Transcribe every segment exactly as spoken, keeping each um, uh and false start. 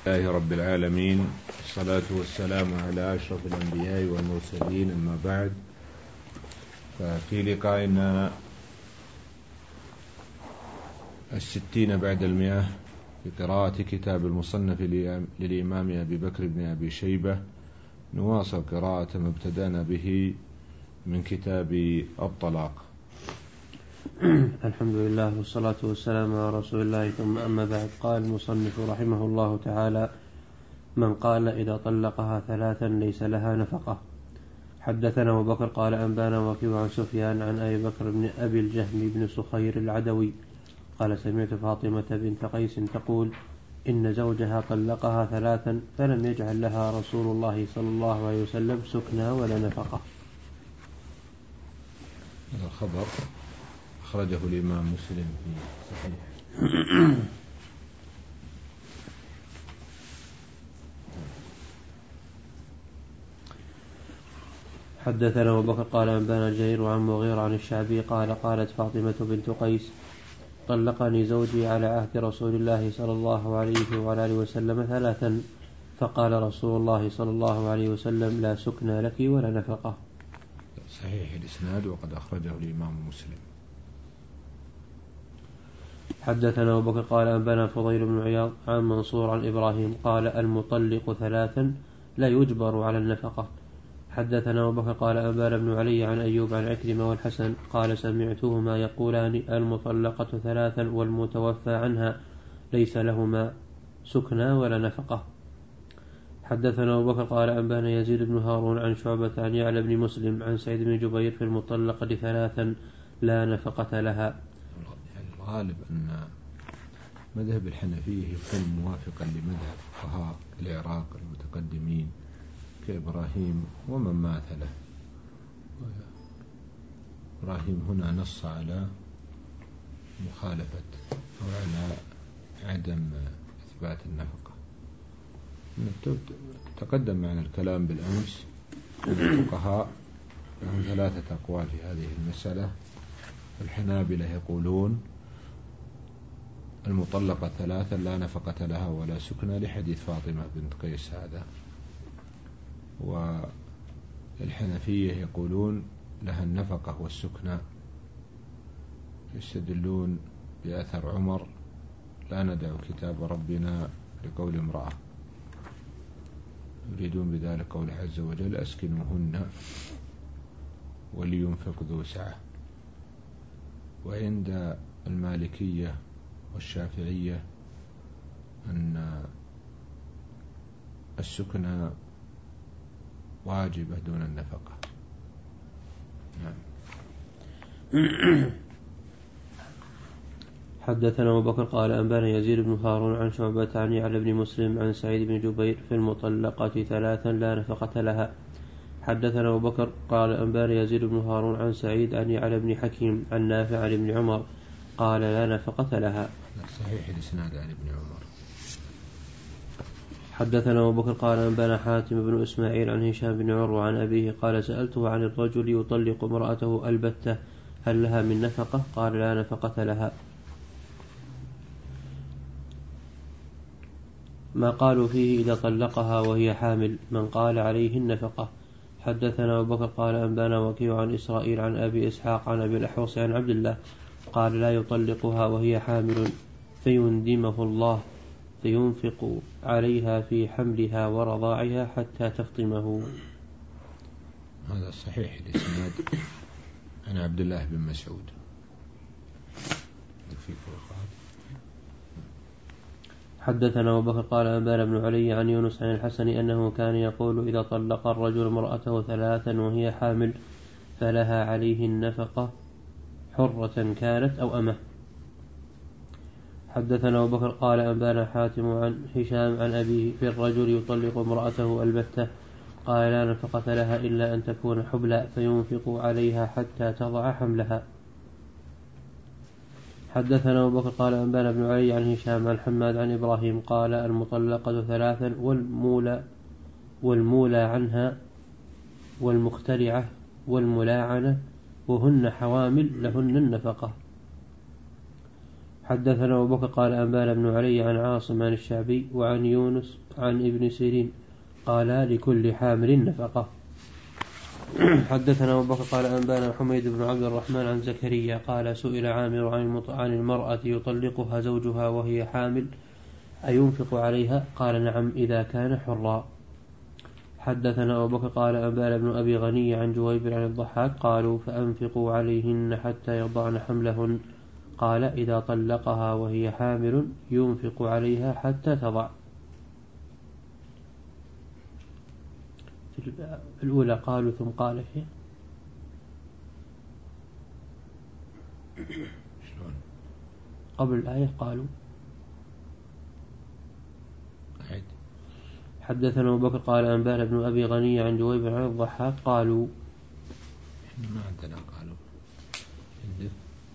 لله رب العالمين، الصلاة والسلام على أشرف الأنبياء والمرسلين، أما بعد. ففي لقائنا الستين بعد المئة في قراءة كتاب المصنف للإمام أبي بكر بن أبي شيبة، نواصل قراءة ما ابتدأنا به من كتاب الطلاق. الحمد لله والصلاة والسلام على رسول الله، ثم أما بعد. قال المصنف رحمه الله تعالى: من قال إذا طلقها ثلاثا ليس لها نفقة. حدثنا أبو بكر قال أنبانا وكيع عن سفيان عن أبي بكر بن أبي الجهم بن سخير العدوي قال: سمعت فاطمة بنت قيس تقول: إن زوجها طلقها ثلاثا فلم يجعل لها رسول الله صلى الله عليه وسلم سكنى ولا نفقة. هذا الخبر أخرجه الإمام مسلم في صحيح. حدثنا أبو بكر قال أنبانا جرير عن مغير عن الشعبي قال: قالت فاطمة بنت قيس: طلقني زوجي على عهد رسول الله صلى الله عليه وعلى آله وسلم ثلاثا، فقال رسول الله صلى الله عليه وسلم: لا سكنى لك ولا نفقة. صحيح الإسناد وقد أخرجه الإمام مسلم. حدثنا أبو بكر قال أنبانا فضيل بن عياض عن منصور عن إبراهيم قال: المطلق ثلاثا لا يجبر على النفقة. حدثنا أبو بكر قال أنبانا بن علي عن أيوب عن عكرمة والحسن قال: سمعتهما يقولان: المطلقة ثلاثا والمتوفى عنها ليس لهما سكنى ولا نفقة. حدثنا أبو بكر قال أنبانا يزيد بن هارون عن شعبة عن يعلى بن مسلم عن سعيد بن جبير في المطلقة ثلاثا لا نفقة لها. الغالب أن مذهب الحنفية يكون موافقا لمذهب فقهاء العراق المتقدمين كإبراهيم ومن ماثله. إبراهيم هنا نص على مخالفة أو على عدم إثبات النفقة. تقدم معنا الكلام بالأمس أن الفقهاء لهم ثلاثة أقوال في هذه المسألة. الحنابلة يقولون المطلقة ثلاثا لا نفقة لها ولا سكنى لحديث فاطمة بنت قيس هذا، والحنفية يقولون لها النفقة والسكنى، يستدلون بأثر عمر: لا ندع كتاب ربنا لقول امرأة، يريدون بذلك قوله عز وجل: أسكنوهن ولينفق ذو سعة. وعند المالكية والشافعية أن السكنى واجبة دون النفقة. نعم. حدثنا أبو بكر قال أنبانا يزيد بن هارون عن شعبة عن يعلى بن مسلم عن سعيد بن جبير في المطلقة ثلاثا لا نفقة لها. حدثنا أبو بكر قال أنبانا يزيد بن هارون عن سعيد عن يعلى بن حكيم عن نافع عن ابن عمر قال: لا نفقة لها. صحيح الإسناد عن ابن عمر. حدثنا أبو بكر قال أنبانا حاتم بن إسماعيل عن هشام بن عروة عن أبيه قال: سألته عن الرجل يطلق امرأته البتة هل لها من نفقة؟ قال: لا نفقة لها. ما قالوا فيه إذا طلقها وهي حامل، من قال عليه النفقة. حدثنا أبو بكر قال أنبانا وكيع عن إسرائيل عن أبي إسحاق عن أبي الأحوص عن عبد الله قال: لا يطلقها وهي حامل فيندمه الله فينفق عليها في حملها ورضاعها حتى تفطمه. هذا صحيح الإسناد عن عبد الله بن مسعود. حدثنا أبو بكر قال أنبانا بن علي عن يونس عن الحسن أنه كان يقول: إذا طلق الرجل امرأته ثلاثا وهي حامل فلها عليه النفقة حرة كانت أو أمه. حدثنا أبو بكر قال أنبانا حاتم عن هشام عن أبيه في الرجل يطلق امرأته البتة قال: لا نفقة لها إلا أن تكون حبلى فينفق عليها حتى تضع حملها. حدثنا أبو بكر قال أنبانا بن علي عن هشام عن حماد عن إبراهيم قال: المطلقة ثلاثا والمولى, والمولى عنها والمخترعة والملاعنة وهن حوامل لهن النفقة. حدثنا أبو بكر قال أنبانا بن علي عن عاصم عن الشعبي وعن يونس عن ابن سيرين قال لكل حامل نفقة. حدثنا أبو بكر قال أنبانا حميد بن عبد الرحمن عن زكريا قال سئل عامر عن المرأة يطلقها زوجها وهي حامل أينفق عليها؟ قال نعم إذا كان حرا. حدثنا أبو بكر قال أنبانا بن أبي غني عن جويبر عن الضحاك قالوا فأنفقوا عليهن حتى يضعن حملهن. قال إذا طلقها وهي حامل ينفق عليها حتى تضع. الأولى قالوا ثم قال فيه قبل الآية قالوا. حدثنا أبو بكر قال أنبانا بن أبي غني عن جويبر عن الضحاك قالوا ما عندنا قالوا عندك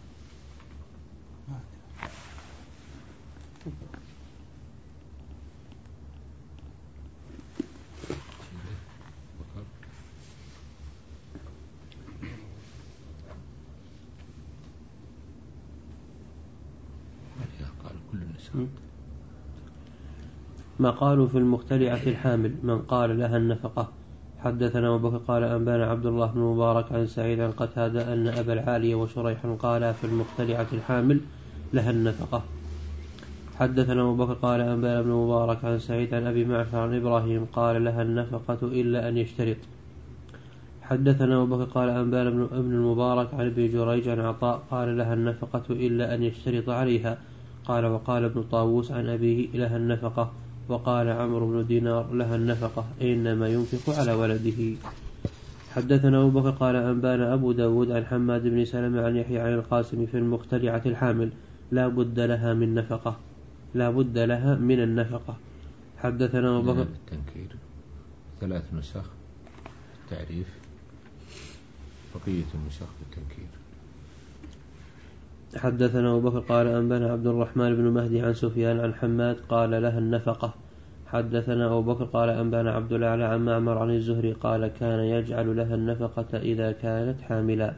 ما قالوا في المختلعة الحامل من قال لها النفقة. حدثنا أبو بكر قال أنبانا عبد الله بن مبارك عن سعيد عن قتادة أن أبا العالية وشريحا قالا في المختلعة الحامل لها النفقة. حدثنا أبو بكر قال أنبانا بن مبارك عن سعيد عن أبي معشر عن إبراهيم قال لها النفقة إلا أن يشترط. حدثنا أبو بكر قال أنبانا ابن المبارك عن ابن جريج عن عطاء قال لها النفقة إلا أن يشترط عليها. قال وقال ابن طاووس عن أبيه لها النفقة. وقال عمرو بن دينار لها النفقة إنما ينفق على ولده. حدثنا أبو بكر قال أنبانا أبو داود عن حماد بن سلمة عن يحيى عن القاسم في المختلعة الحامل لا بد لها من نفقة لا بد لها من النفقة. حدثنا أبو بكر التنكير ثلاث نسخ تعريف بقية النسخ بالتنكير. حدثنا أبو بكر قال أنبانا عبد الرحمن بن مهدي عن سفيان عن حماد قال لها النفقة. حدثنا أبو بكر قال أنبانا عبد الأعلى عن معمر عن الزهري قال كان يجعل لها النفقة إذا كانت حاملا.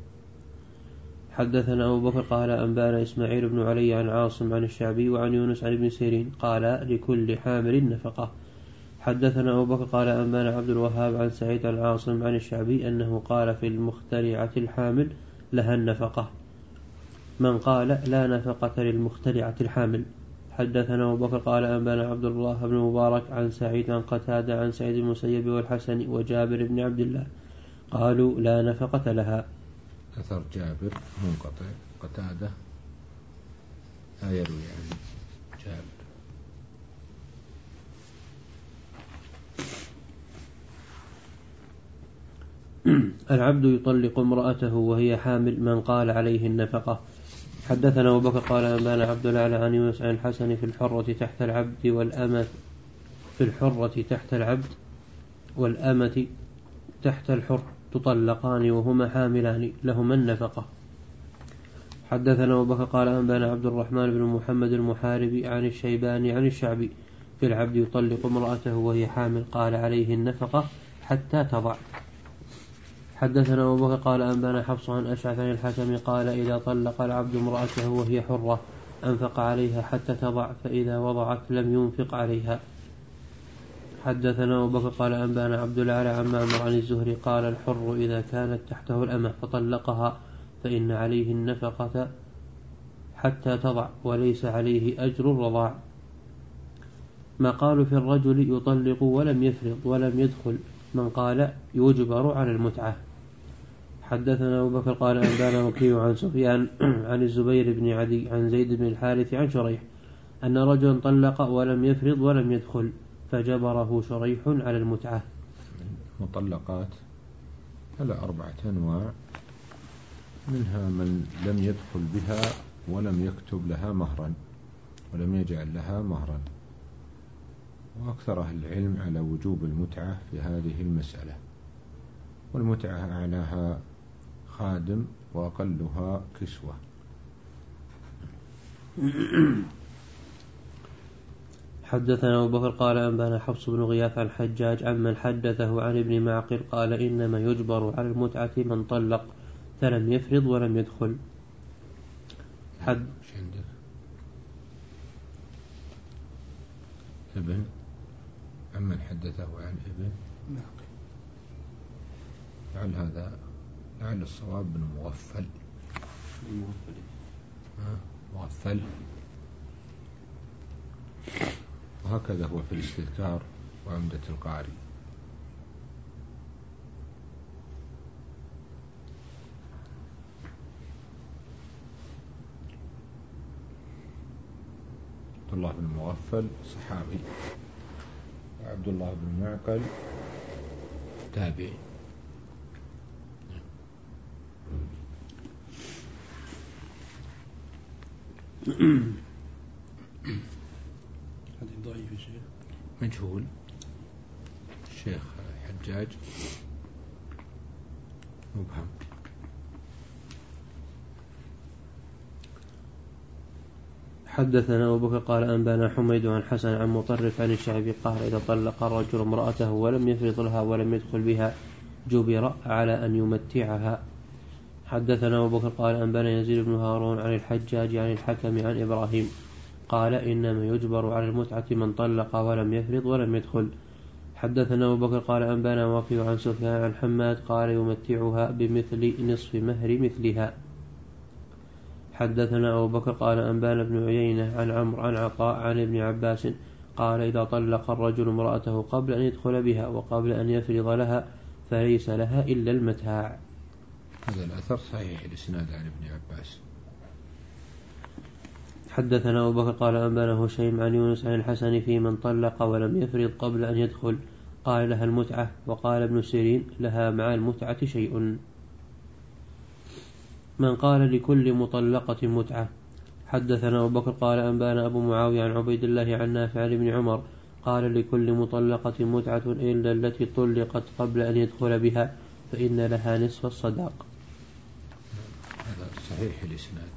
حدثنا أبو بكر قال أنبانا إسماعيل بن علي عن عاصم عن الشعبي وعن يونس عن ابن سيرين قال لكل حامل نفقة. حدثنا أبو بكر قال أنبانا عبد الوهاب عن سعيد عن عاصم عن الشعبي أنه قال في المختلعة الحامل لها النفقة من قال لا نفقة للمختلعة الحامل. حدثنا أبو بكر قال أنبانا عبد الله بن مبارك عن سعيد عن قتادة عن سعيد المسيب والحسن وجابر بن عبد الله قالوا لا نفقة لها. أثر جابر منقطع قتادة لا يروي عن جابر. العبد يطلق امرأته وهي حامل من قال عليه النفقة. حدثنا أبو بكر قال أنبانا عبد الأعلى عن يونس عن الحسن في الحرة تحت العبد والأمة في الحرة تحت العبد والأمة تحت الحر تطلقان وهما حاملان لهما النفقة. حدثنا أبو بكر قال أنبانا عبد الرحمن بن محمد المحاربي عن الشيباني عن الشعبي في العبد يطلق امرأته وهي حامل قال عليه النفقة حتى تضع. حدثنا أبو بكر قال أنبانا حفص عن أشعث عن الحكم قال إذا طلق العبد امرأته وهي حرة أنفق عليها حتى تضع فإذا وضعت لم ينفق عليها. حدثنا أبو بكر قال أنبانا عبد الأعلى عن معمر عن الزهري قال الحر إذا كانت تحته الأمة فطلقها فإن عليه النفقة حتى تضع وليس عليه أجر الرضاع. ما قالوا في الرجل يطلق ولم يفرض ولم يدخل من قال يجبر على المتعة. حدثنا أبو بكر قال أنبانا وكيع عن سفيان عن الزبير بن عدي عن زيد بن الحارث عن شريح أن رجلا طلق ولم يفرض ولم يدخل فجبره شريح على المتعة. مطلقات على أربعة أنواع منها من لم يدخل بها ولم يكتب لها مهرا ولم يجعل لها مهرا وأكثر أهل العلم على وجوب المتعة في هذه المسألة. والمتعة أعلاها خادم وأقلها كسوة. حدثنا أبو بكر قال أنبانا حفص بن غياث عن حجاج عمن حدثه عن ابن معقل قال إنما يجبر على المتعة من طلق فلم يفرض ولم يدخل. حد ابن عمن حدثه عن ابن لعل هذا لعل الصواب بن مغفل مغفل وهكذا هو في الاستذكار وعمدة القاري. عبد الله بن مغفل صحابي وعبد الله بن معقل تابعي. هذه ضعيف شيء مجهول. الشيخ حجاج مبهم. حدثنا أبو بكر قال أنبانا حميد عن حسن عن مطرف عن الشعبي قال إذا طلق الرجل امرأته ولم يفرض لها ولم يدخل بها جبر على أن يمتعها. حدثنا أبو بكر قال أنبانا يزيد بن هارون عن الحجاج عن الحكم عن إبراهيم قال إنما يجبر على المتعة من طلق ولم يفرض ولم يدخل. حدثنا أبو بكر قال أنبانا وكيع عن سفيان عن حماد قال يمتعها بمثل نصف مهر مثلها. حدثنا أبو بكر قال أنبانا بن عيينة عن عمرو عن عطاء عن ابن عباس قال إذا طلق الرجل امرأته قبل أن يدخل بها وقبل أن يفرض لها فليس لها إلا المتاع. هذا الأثر صحيح الإسناد عن ابن عباس. حدثنا أبو بكر قال أنبانا هشيم عن يونس عن الحسن في من طلق ولم يفرض قبل أن يدخل قال لها المتعة. وقال ابن سيرين لها مع المتعة شيء. من قال لكل مطلقة متعة. حدثنا أبو بكر قال أنبانا أبو معاوية عن عبيد الله عن نافع عن ابن عمر قال لكل مطلقة متعة إلا التي طلقت قبل أن يدخل بها فإن لها نصف الصداق. هذا صحيح الإسناد.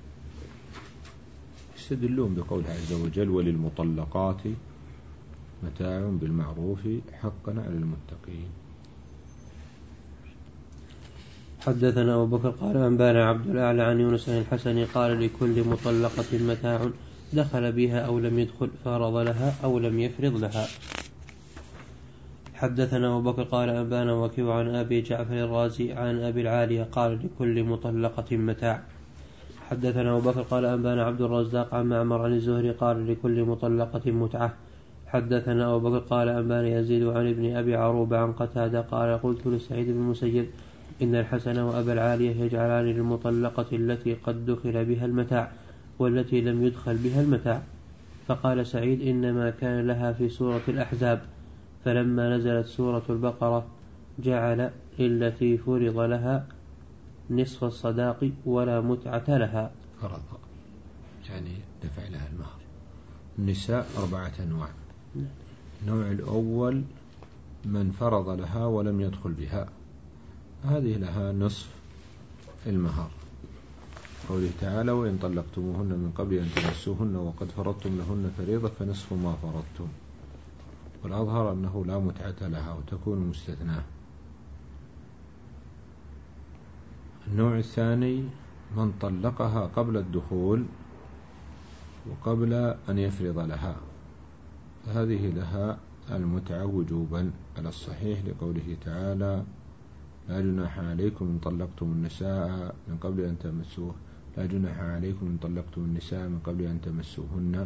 يستدلون بقوله عز وجل وللمطلقات متاع بالمعروف حقا على المتقين. حدثنا أبو بكر قال أنبانا عبد الأعلى عن يونس عن الحسن قال لكل مطلقة متاع دخل بها أو لم يدخل فرض لها أو لم يفرض لها. حدثنا أبو بكر قال أنبانا وكيع عن أبي جعفر الرازي عن أبي العالية قال لكل مطلقة متاع. حدثنا أبو بكر قال أنبانا عبد الرزاق عن معمر عن الزهري قال لكل مطلقة متعة. حدثنا أبو بكر قال أنبانا يزيد عن ابن أبي عروبة عن قتادة قال قلت لسعيد بن المسيب إن الحسن وأبا العالية يجعلان للمطلقة التي قد دخل بها المتاع والتي لم يدخل بها المتاع. فقال سعيد إنما كان لها في سورة الأحزاب فلما نزلت سورة البقرة جعل التي فرض لها نصف الصداق ولا متعة لها. فرض يعني دفع لها المهر. النساء أربعة أنواع. النوع الأول من فرض لها ولم يدخل بها هذه لها نصف المهر. قوله تعالى وإن طلقتموهن من قبل أن تمسوهن وقد فرضتم لهن فريضة فنصف ما فرضتم. والأظهر أنه لا متعة لها وتكون مستثناة. النوع الثاني من طلقها قبل الدخول وقبل أن يفرض لها فهذه لها المتعة وجوبا على الصحيح لقوله تعالى لا جناح عليكم إن طلقتم النساء من قبل أن تمسوه لا جناح عليكم إن طلقتم النساء من قبل أن تمسوهن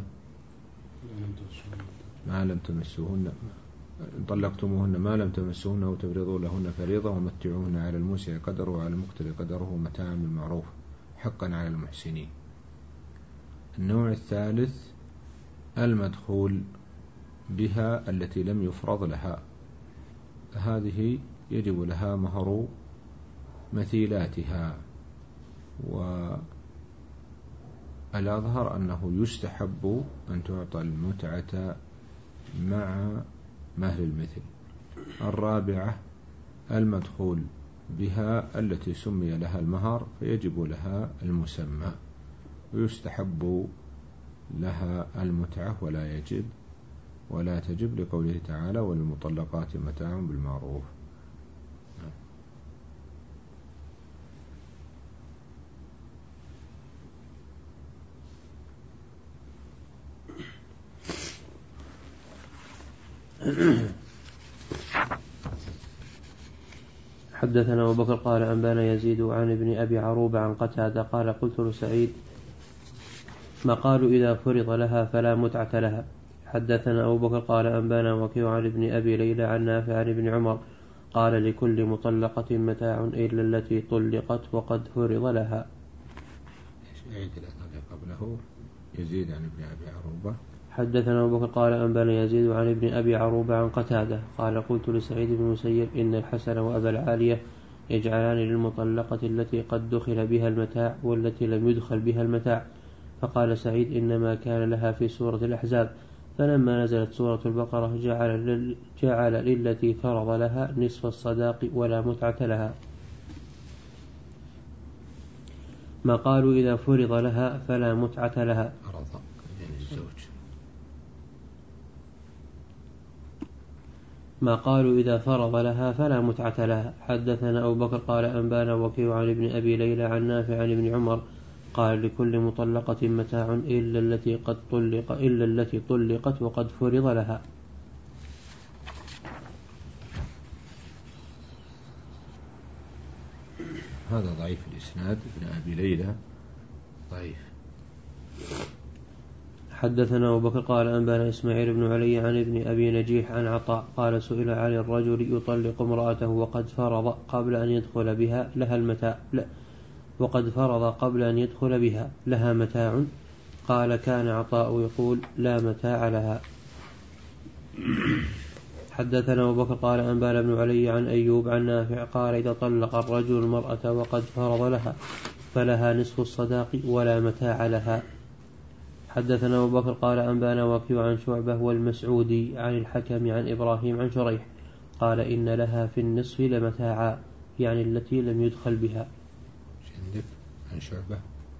ما لم تمسوهن إن طلقتموهن ما لم تمسوهن وتفرضوا لهن فريضة ومتعوهن على الموسع قدره وعلى المقتر قدره متاعا بالمعروف حقا على المحسنين. النوع الثالث المدخول بها التي لم يفرض لها هذه يجب لها مهر مثيلاتها. والأظهر أنه يستحب أن تعطى المتعة مع مهر المثل. الرابعة المدخول بها التي سمي لها المهر فيجب لها المسمى ويستحب لها المتعة ولا يجب ولا تجب لقوله تعالى وللمطلقات متاع بالمعروف. حدثنا أبو بكر قال أنبانا يزيد عن ابن أبي عروبة عن قتادة قال قلت لسعيد ما قالوا إذا فرض لها فلا متعة لها. حدثنا أبو بكر قال أنبانا وكيع عن ابن أبي ليلى عن نافع عن ابن عمر قال لكل مطلقة متاع إلا التي طلقت وقد فرض لها. قبله يزيد عن ابن أبي عروبة. حدثنا أبو بكر قال أنبانا يزيد عن ابن أبي عروبة عن قتادة قال قلت لسعيد بن المسيب إن الحسن وأبا العالية يجعلان للمطلقة التي قد دخل بها المتاع والتي لم يدخل بها المتاع. فقال سعيد إنما كان لها في سورة الأحزاب، فلما نزلت سورة البقرة جعل, جعل للتي فرض لها نصف الصداق ولا متعة لها. ما قالوا إذا فرض لها فلا متعة لها. ما قالوا إذا فرض لها فلا متعة لها. حدثنا أبو بكر قال أنبانا وكيع عن ابن أبي ليلى عن نافع عن ابن عمر قال لكل مطلقة متاع إلا التي قد طلق إلا التي طلقت وقد فرض لها. هذا ضعيف الإسناد ابن أبي ليلى ضعيف. حدثنا أبو بكر قال أنبانا إسماعيل بن علي عن ابن أبي نجيح عن عطاء قال سئل عن الرجل يطلق امرأته وقد فرض قبل أن يدخل بها لها المتاع لا وقد فرض قبل أن يدخل بها لها متاع قال كان عطاء يقول لا متاع لها. حدثنا أبو بكر قال أنبانا بن علي عن أيوب عن نافع قال إذا طلق الرجل المرأة وقد فرض لها فلها نصف الصداق ولا متاع لها. حدثنا أبو بكر قال أنبانا وكيع عن شعبة والمسعودي عن الحكم عن إبراهيم عن شريح قال إن لها في النصف لمتاعا يعني التي لم يدخل بها. عندك عن شعبة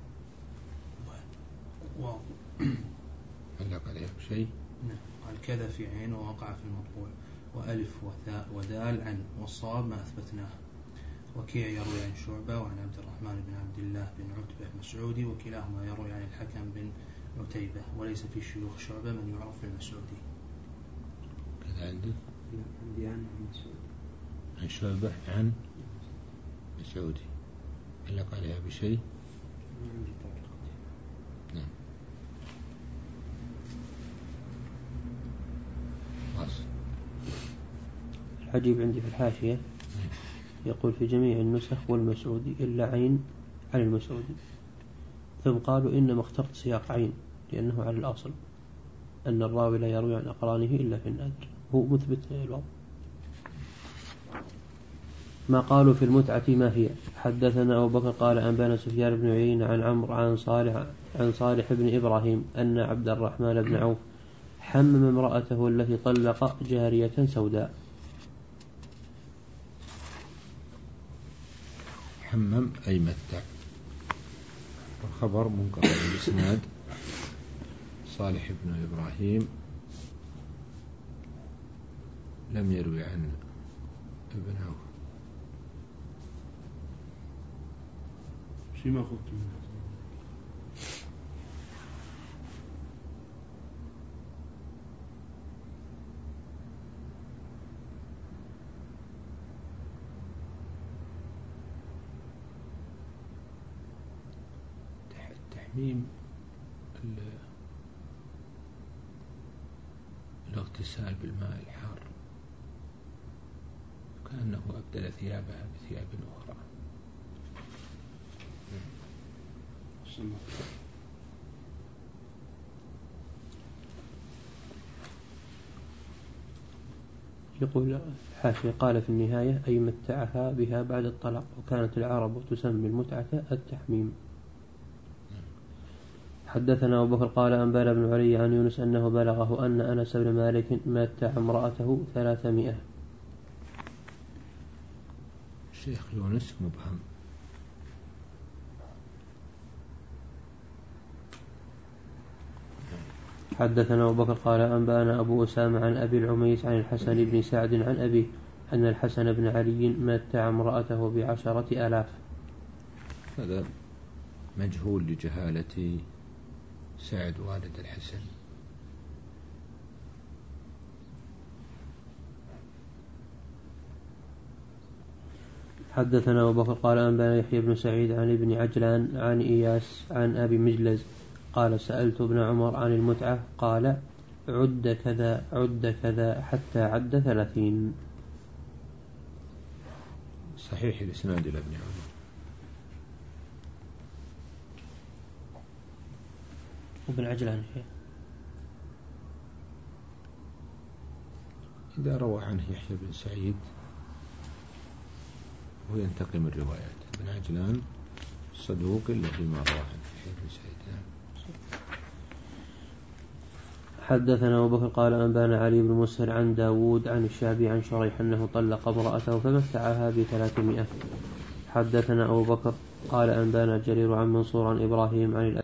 علق عليها بشيء؟ نعم قال كذا في عين ووقع في المطبوع وألف وثاء ودال عن والصواب ما أثبتناه. وكيع يروي عن شعبة وعن عبد الرحمن بن عبد الله بن عتبة المسعودي وكلاهما يروي عن الحكم بن عتيبة وليس في شيوخ شعبة من يعرف بالمسعودي. كذا عندك؟ عندي عن مسعود عن شعبة عن مسعودي علق عليها بشيء؟ نعم. العجيب عندي في الحاشية يقول في جميع النسخ والمسعودي إلا عين عن المسعودي، ثم قالوا إنما اخترت سياق عين لأنه على الأصل أن الراوي لا يروي عن أقرانه إلا في النادر، هو مثبت الوضع. ما قالوا في المتعة ما هي. حدثنا أبو بكر قال أنبانا سفيان بن عيينة عن عمرو عن صالح عن صالح بن إبراهيم أن عبد الرحمن بن عوف حمم امرأته التي طلق جارية سوداء. حمم أي متع. والخبر منقطع الإسناد صالح بن إبراهيم لم يروي عن ابن عوف. شيء ما أخذت منه. تحميم الاغتسال بالماء الحار كأنه أبدل ثيابها بثياب أخرى. يقول حاشية قال في النهاية أي متعها بها بعد الطلاق، وكانت العرب تسمي المتعة التحميم. حدثنا أبو بكر قال أنبانا بن علي عن يونس أنه بلغه أن أنس بن مالك متع امرأته ثلاثمائة. الشيخ يونس مبهم. حدثنا أبو بكر قال أنبانا أبو أسامة عن أبي العميس عن الحسن بن سعد عن أبيه أن الحسن بن علي متع امرأته بعشرة آلاف. هذا مجهول لجهالة سعد والد الحسن. حدثنا أبو بكر قال أنبأنا يحيى بن سعيد عن ابن عجلان عن إياس عن أبي مجلز قال سألت ابن عمر عن المتعة قال عد كذا عد كذا حتى عد ثلاثين. صحيح الإسناد إلى ابن عمر. وابن عجلان إذا روى عنه يحيى بن سعيد وينتقي من روايات ابن عجلان صدوق إلا فيما روى عنه يحيى بن سعيد. حدثنا أبو بكر قال أنبانا علي بن مسهر عن داود عن الشعبي عن شريح أنه طلق امرأته فمتعها بثلاثمائة. حدثنا أبو بكر قال أنبانا جرير عن منصور عن إبراهيم عن